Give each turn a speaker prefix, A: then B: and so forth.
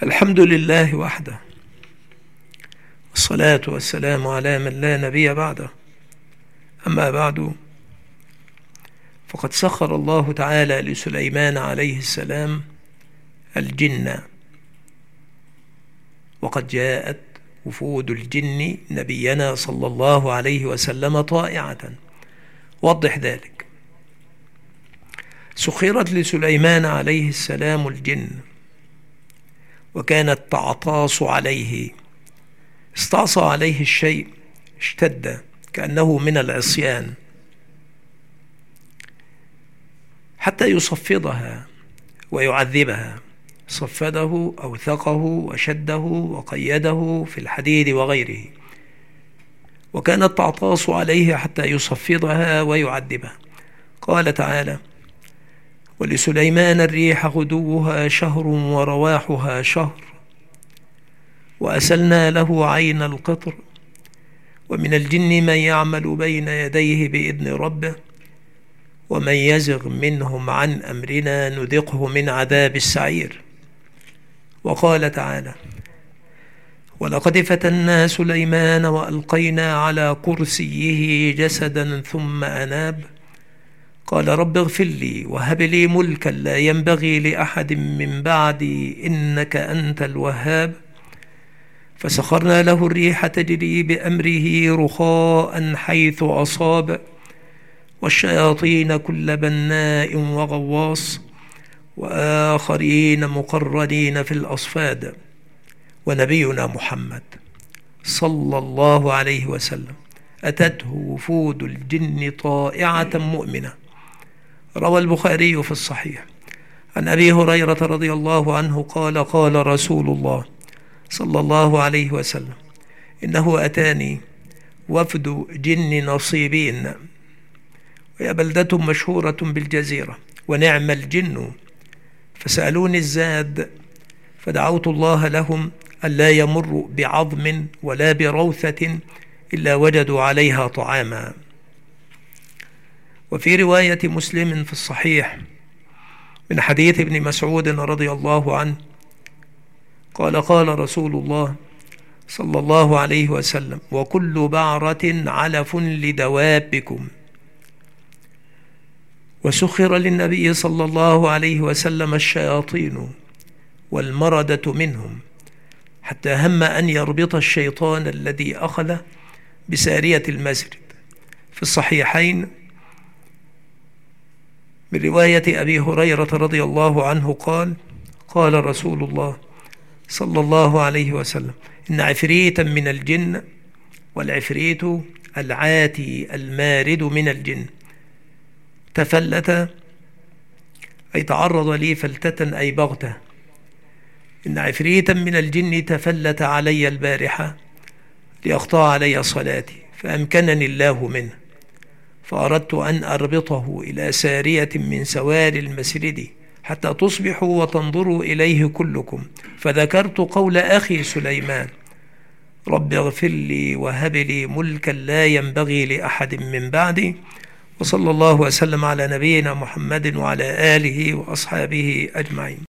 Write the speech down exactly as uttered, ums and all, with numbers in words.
A: الحمد لله وحده، والصلاة والسلام على من لا نبي بعده. أما بعد، فقد سخر الله تعالى لسليمان عليه السلام الجن، وقد جاءت وفود الجن نبينا صلى الله عليه وسلم طائعة. وضح ذلك. سخرت لسليمان عليه السلام الجن، وكانت تعطاس عليه، استعصى عليه الشيء اشتد كأنه من العصيان، حتى يصفدها ويعذبها. صفده أوثقه وشده وقيده في الحديد وغيره، وكانت تعطاس عليه حتى يصفدها ويعذبها. قال تعالى: ولسليمان الريح غدوها شهر ورواحها شهر، وأسلنا له عين القطر، ومن الجن من يعمل بين يديه بإذن ربه، ومن يزغ منهم عن أمرنا نذقه من عذاب السعير. وقال تعالى: ولقد فتنا سليمان وألقينا على كرسيه جسدا ثم أناب، قال رب اغفر لي وهب لي ملكا لا ينبغي لأحد من بعدي إنك أنت الوهاب. فسخرنا له الريح تجري بأمره رخاء حيث أصاب، والشياطين كل بناء وغواص، وآخرين مقرنين في الأصفاد. ونبينا محمد صلى الله عليه وسلم أتته وفود الجن طائعة مؤمنة. روى البخاري في الصحيح عن أبي هريرة رضي الله عنه قال: قال رسول الله صلى الله عليه وسلم: إنه أتاني وفد جن نصيبين، وهي بلدة مشهورة بالجزيرة، ونعم الجن، فسألوني الزاد، فدعوت الله لهم ألا يمروا بعظم ولا بروثة إلا وجدوا عليها طعاما. وفي رواية مسلم في الصحيح من حديث ابن مسعود رضي الله عنه قال: قال رسول الله صلى الله عليه وسلم: وكل بعرة علف لدوابكم. وسخر للنبي صلى الله عليه وسلم الشياطين والمردة منهم، حتى هم أن يربط الشيطان الذي أخذ بسارية المسجد. في الصحيحين من رواية أبي هريرة رضي الله عنه قال: قال رسول الله صلى الله عليه وسلم: إن عفريتا من الجن، والعفريت العاتي المارد من الجن، تفلت، أي تعرض لي فلتة أي بغتة. إن عفريتا من الجن تفلت علي البارحة ليقطع علي صلاتي، فأمكنني الله منه، فأردت أن أربطه إلى سارية من سوار المسجد حتى تصبحوا وتنظروا إليه كلكم. فذكرت قول أخي سليمان: رب اغفر لي وهب لي ملكا لا ينبغي لأحد من بعدي. وصلى الله وسلم على نبينا محمد وعلى آله وأصحابه أجمعين.